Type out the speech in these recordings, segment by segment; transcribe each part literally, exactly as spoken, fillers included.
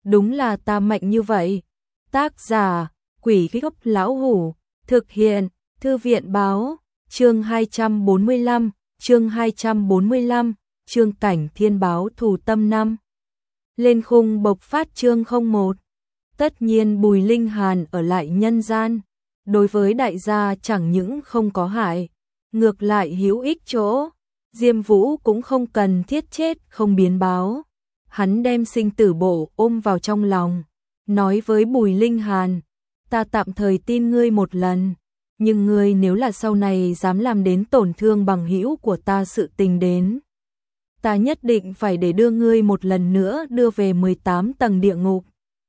đúng là ta mạnh như vậy. Tác giả, Quỷ Gốc Lão Hủ, thực hiện, Thư viện báo, chương hai trăm bốn mươi lăm, chương hai trăm bốn mươi lăm, chương cảnh thiên báo thù tâm năm. Lên khung bộc phát chương không một. Tất nhiên Bùi Linh Hàn ở lại nhân gian, đối với đại gia chẳng những không có hại, ngược lại hữu ích chỗ. Diêm Vũ cũng không cần thiết chết không biến báo. Hắn đem sinh tử bộ ôm vào trong lòng, nói với Bùi Linh Hàn, ta tạm thời tin ngươi một lần, nhưng ngươi nếu là sau này dám làm đến tổn thương bằng hữu của ta sự tình đến, ta nhất định phải để đưa ngươi một lần nữa đưa về mười tám tầng địa ngục.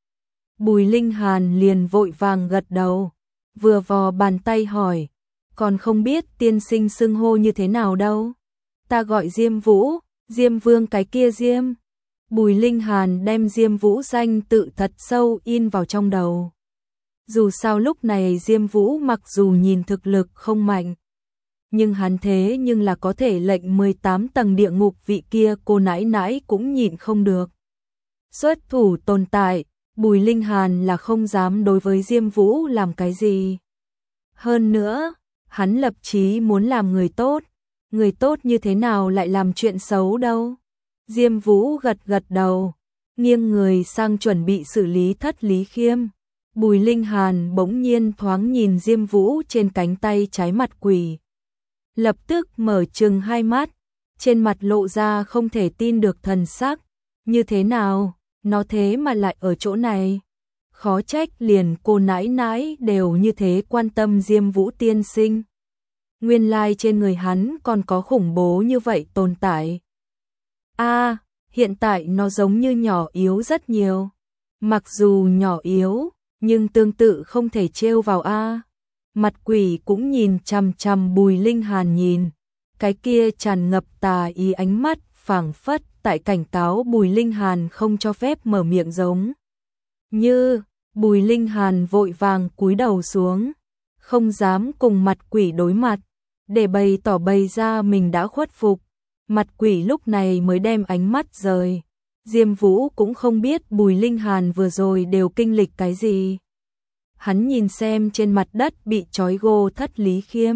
Bùi Linh Hàn liền vội vàng gật đầu, vừa vò bàn tay hỏi, còn không biết tiên sinh xưng hô như thế nào đâu. Ta gọi Diêm Vũ, Diêm Vương cái kia Diêm. Bùi Linh Hàn đem Diêm Vũ danh tự thật sâu in vào trong đầu. Dù sao lúc này Diêm Vũ mặc dù nhìn thực lực không mạnh, nhưng hắn thế nhưng là có thể lệnh mười tám tầng địa ngục vị kia cô nãi nãi cũng nhịn không được. Xuất thủ tồn tại, Bùi Linh Hàn là không dám đối với Diêm Vũ làm cái gì. Hơn nữa, hắn lập chí muốn làm người tốt. Người tốt như thế nào lại làm chuyện xấu đâu. Diêm Vũ gật gật đầu, nghiêng người sang chuẩn bị xử lý Thất Lý Khiêm. Bùi Linh Hàn bỗng nhiên thoáng nhìn Diêm Vũ trên cánh tay trái mặt quỷ. Lập tức mở trừng hai mắt, trên mặt lộ ra không thể tin được thần sắc. Như thế nào, nó thế mà lại ở chỗ này. Khó trách liền cô nãi nãi đều như thế quan tâm Diêm Vũ tiên sinh. Nguyên lai trên người hắn còn có khủng bố như vậy tồn tại. A, à, hiện tại nó giống như nhỏ yếu rất nhiều. Mặc dù nhỏ yếu, nhưng tương tự không thể trêu vào a. À. Mặt quỷ cũng nhìn chằm chằm Bùi Linh Hàn nhìn, cái kia tràn ngập tà ý ánh mắt phảng phất tại cảnh cáo Bùi Linh Hàn không cho phép mở miệng giống. Như, Bùi Linh Hàn vội vàng cúi đầu xuống, không dám cùng mặt quỷ đối mặt, để bày tỏ bày ra mình đã khuất phục. Mặt quỷ lúc này mới đem ánh mắt rời. Diêm Vũ cũng không biết Bùi Linh Hàn vừa rồi đều kinh lịch cái gì. Hắn nhìn xem trên mặt đất bị trói gô Thất Lý Khiêm.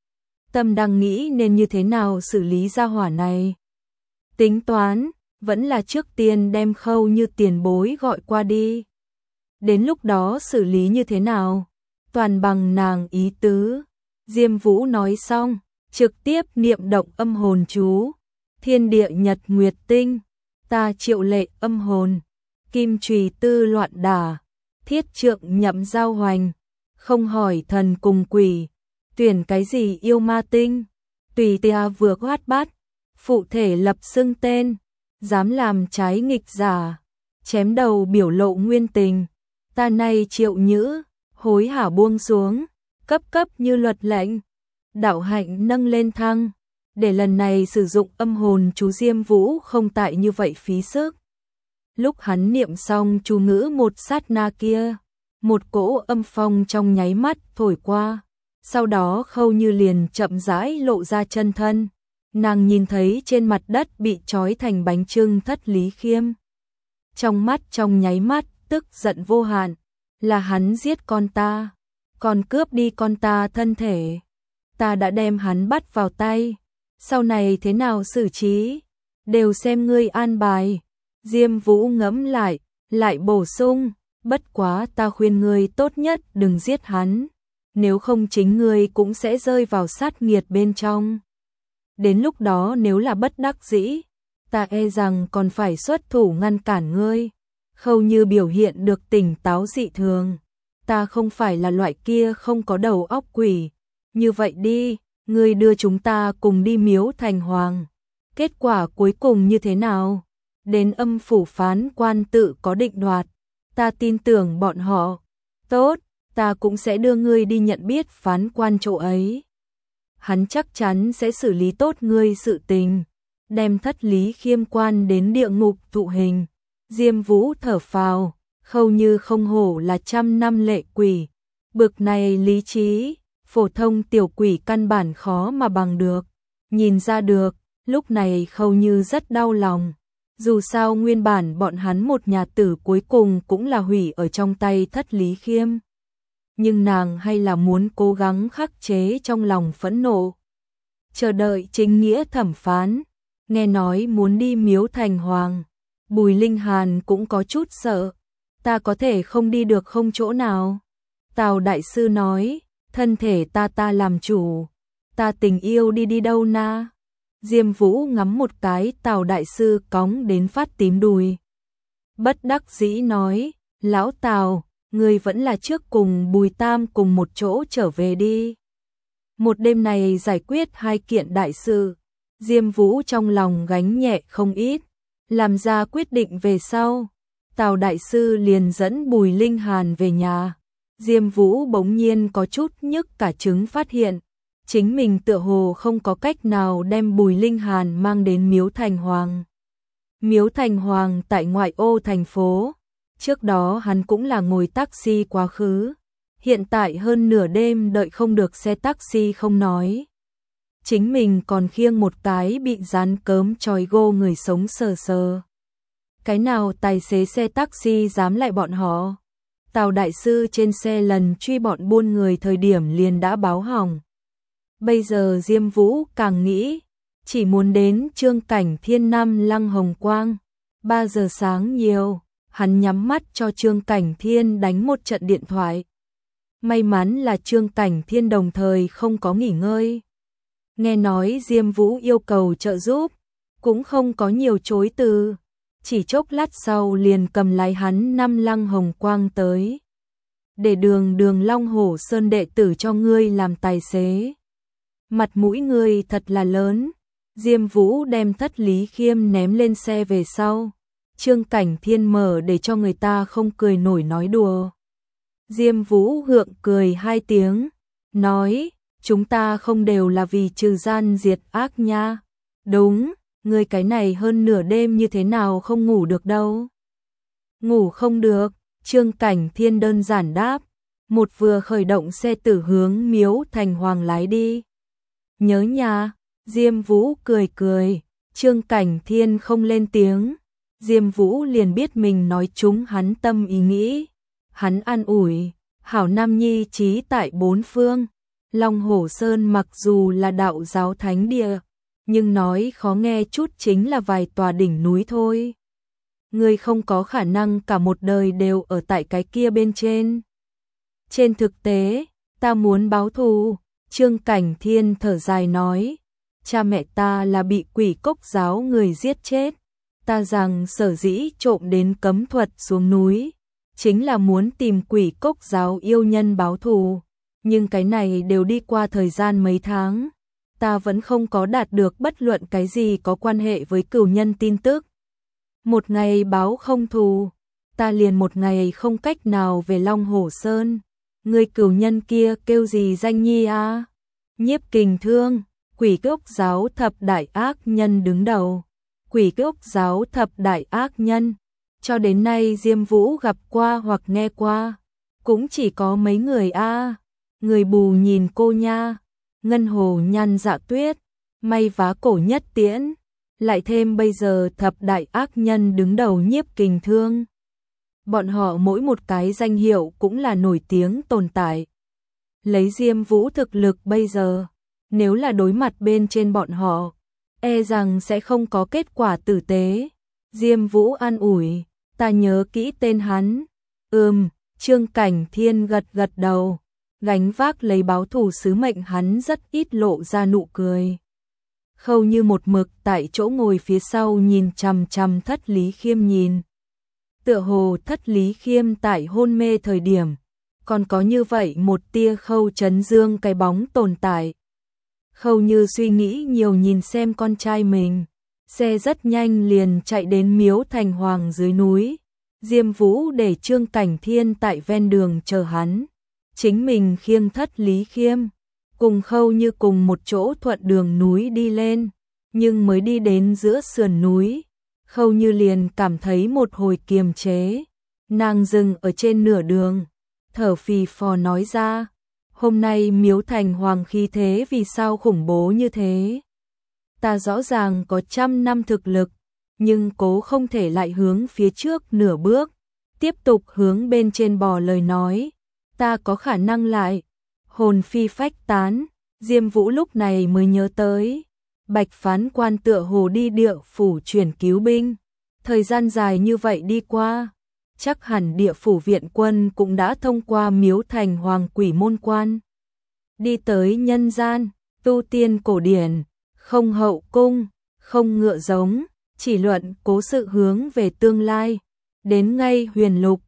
Tâm đang nghĩ nên như thế nào xử lý gia hỏa này. Tính toán, vẫn là trước tiên đem Khâu Như tiền bối gọi qua đi. Đến lúc đó xử lý như thế nào, toàn bằng nàng ý tứ. Diêm Vũ nói xong, trực tiếp niệm động âm hồn chú. Thiên địa nhật nguyệt tinh, ta triệu lệ âm hồn, kim chùy tư loạn đả, thiết trượng nhậm giao hoành, không hỏi thần cùng quỷ, tuyển cái gì yêu ma tinh, tùy tia vừa quát bát, phụ thể lập xưng tên, dám làm trái nghịch giả, chém đầu biểu lộ nguyên tình, ta nay triệu nhữ, hối hả buông xuống, cấp cấp như luật lệnh, đạo hạnh nâng lên thăng. Để lần này sử dụng âm hồn chú Diêm Vũ không tại như vậy phí sức. Lúc hắn niệm xong chú ngữ một sát na kia, một cỗ âm phong trong nháy mắt thổi qua, sau đó Khâu Như liền chậm rãi lộ ra chân thân. Nàng nhìn thấy trên mặt đất bị trói thành bánh chưng Thất Lý Khiêm. Trong mắt trong nháy mắt tức giận vô hạn, là hắn giết con ta, còn cướp đi con ta thân thể. Ta đã đem hắn bắt vào tay. Sau này thế nào xử trí, đều xem ngươi an bài. Diêm Vũ ngẫm lại, lại bổ sung, bất quá ta khuyên ngươi tốt nhất đừng giết hắn, nếu không chính ngươi cũng sẽ rơi vào sát nghiệt bên trong. Đến lúc đó nếu là bất đắc dĩ, ta e rằng còn phải xuất thủ ngăn cản ngươi. Khâu Như biểu hiện được tỉnh táo dị thường, ta không phải là loại kia không có đầu óc quỷ. Như vậy đi, ngươi đưa chúng ta cùng đi Miếu Thành Hoàng. Kết quả cuối cùng như thế nào? Đến âm phủ phán quan tự có định đoạt. Ta tin tưởng bọn họ. Tốt, ta cũng sẽ đưa ngươi đi nhận biết phán quan chỗ ấy. Hắn chắc chắn sẽ xử lý tốt ngươi sự tình. Đem Thất Lý Khiêm quan đến địa ngục thụ hình. Diêm Vũ thở phào, Khâu Như không hổ là trăm năm lệ quỷ. Bực này lý trí, phổ thông tiểu quỷ căn bản khó mà bằng được. Nhìn ra được, lúc này Khâu Như rất đau lòng. Dù sao nguyên bản bọn hắn một nhà tử cuối cùng cũng là hủy ở trong tay Thất Lý Khiêm. Nhưng nàng hay là muốn cố gắng khắc chế trong lòng phẫn nộ. Chờ đợi chính nghĩa thẩm phán, nghe nói muốn đi miếu thành hoàng. Bùi Linh Hàn cũng có chút sợ. Ta có thể không đi được không chỗ nào? Tào đại sư nói, thân thể ta ta làm chủ. Ta tình yêu đi đi đâu na? Diêm Vũ ngắm một cái Tào đại sư cóng đến phát tím đùi. Bất đắc dĩ nói, lão Tào, ngươi vẫn là trước cùng Bùi Tam cùng một chỗ trở về đi. Một đêm này giải quyết hai kiện đại sự, Diêm Vũ trong lòng gánh nhẹ không ít, làm ra quyết định về sau. Tào đại sư liền dẫn Bùi Linh Hàn về nhà. Diêm Vũ bỗng nhiên có chút nhức cả trứng phát hiện, chính mình tựa hồ không có cách nào đem Bùi Linh Hàn mang đến Miếu Thành Hoàng. Miếu Thành Hoàng tại ngoại ô thành phố, trước đó hắn cũng là ngồi taxi quá khứ, hiện tại hơn nửa đêm đợi không được xe taxi không nói. Chính mình còn khiêng một cái bị dán cớm chói gô người sống sờ sờ. Cái nào tài xế xe taxi dám lại bọn họ? Tào đại sư trên xe lần truy bọn buôn người thời điểm liền đã báo hỏng. Bây giờ Diêm Vũ càng nghĩ, chỉ muốn đến Trương Cảnh Thiên Nam Lăng Hồng Quang. ba giờ sáng nhiều, hắn nhắm mắt cho Trương Cảnh Thiên đánh một trận điện thoại. May mắn là Trương Cảnh Thiên đồng thời không có nghỉ ngơi. Nghe nói Diêm Vũ yêu cầu trợ giúp, cũng không có nhiều chối từ. Chỉ chốc lát sau liền cầm lái hắn năm Lăng Hồng Quang tới. Để đường đường Long Hổ Sơn đệ tử cho ngươi làm tài xế. Mặt mũi ngươi thật là lớn. Diêm Vũ đem Thất Lý Khiêm ném lên xe về sau. Trương Cảnh Thiên mở để cho người ta không cười nổi nói đùa. Diêm Vũ gượng cười hai tiếng, nói, chúng ta không đều là vì trừ gian diệt ác nha. Đúng, ngươi cái này hơn nửa đêm như thế nào không ngủ được đâu. Ngủ không được, Trương Cảnh Thiên đơn giản đáp, một vừa khởi động xe tử hướng Miếu Thành Hoàng lái đi. Nhớ nhà, Diêm Vũ cười cười, Trương Cảnh Thiên không lên tiếng. Diêm Vũ liền biết mình nói trúng hắn tâm ý nghĩ. Hắn an ủi, hảo nam nhi trí tại bốn phương. Long Hổ Sơn mặc dù là đạo giáo thánh địa, nhưng nói khó nghe chút chính là vài tòa đỉnh núi thôi. Ngươi không có khả năng cả một đời đều ở tại cái kia bên trên. Trên thực tế, ta muốn báo thù. Trương Cảnh Thiên thở dài nói, cha mẹ ta là bị quỷ cốc giáo người giết chết. Ta rằng sở dĩ trộm đến cấm thuật xuống núi, chính là muốn tìm quỷ cốc giáo yêu nhân báo thù. Nhưng cái này đều đi qua thời gian mấy tháng, ta vẫn không có đạt được bất luận cái gì có quan hệ với cửu nhân tin tức. Một ngày báo không thù, ta liền một ngày không cách nào về Long Hổ Sơn. Người cửu nhân kia kêu gì danh nhi à? Nhiếp Kình Thương, quỷ cốc giáo thập đại ác nhân đứng đầu. Quỷ cốc giáo thập đại ác nhân, cho đến nay Diêm Vũ gặp qua hoặc nghe qua, cũng chỉ có mấy người a. À. Người bù nhìn cô nha, Ngân Hồ Nhan Dạ Tuyết, May Vá Cổ Nhất Tiễn, lại thêm bây giờ thập đại ác nhân đứng đầu Nhiếp Kình Thương. Bọn họ mỗi một cái danh hiệu cũng là nổi tiếng tồn tại. Lấy Diêm Vũ thực lực bây giờ, nếu là đối mặt bên trên bọn họ, e rằng sẽ không có kết quả tử tế. Diêm Vũ an ủi, ta nhớ kỹ tên hắn. Ừm, Trương Cảnh Thiên gật gật đầu, gánh vác lấy báo thù sứ mệnh hắn rất ít lộ ra nụ cười. Khâu Như một mực tại chỗ ngồi phía sau nhìn chằm chằm Thất Lý Khiêm nhìn. Tựa hồ Thất Lý Khiêm tại hôn mê thời điểm, còn có như vậy một tia Khâu Trấn Dương cái bóng tồn tại. Khâu Như suy nghĩ nhiều nhìn xem con trai mình, xe rất nhanh liền chạy đến Miếu Thành Hoàng dưới núi. Diêm Vũ để Trương Cảnh Thiên tại ven đường chờ hắn, chính mình khiêng Thất Lý Khiêm, cùng Khâu Như cùng một chỗ thuận đường núi đi lên, nhưng mới đi đến giữa sườn núi, Khâu Như liền cảm thấy một hồi kiềm chế, nàng dừng ở trên nửa đường, thở phì phò nói ra, hôm nay Miếu Thành Hoàng khí thế vì sao khủng bố như thế? Ta rõ ràng có trăm năm thực lực, nhưng cố không thể lại hướng phía trước nửa bước, tiếp tục hướng bên trên bò lời nói, ta có khả năng lại, hồn phi phách tán, Diêm Vũ lúc này mới nhớ tới, Bạch phán quan tựa hồ đi địa phủ chuyển cứu binh, thời gian dài như vậy đi qua, chắc hẳn địa phủ viện quân cũng đã thông qua miếu thành hoàng quỷ môn quan, đi tới nhân gian, tu tiên cổ điển, không hậu cung, không ngựa giống, chỉ luận cố sự hướng về tương lai, đến ngay huyền lục,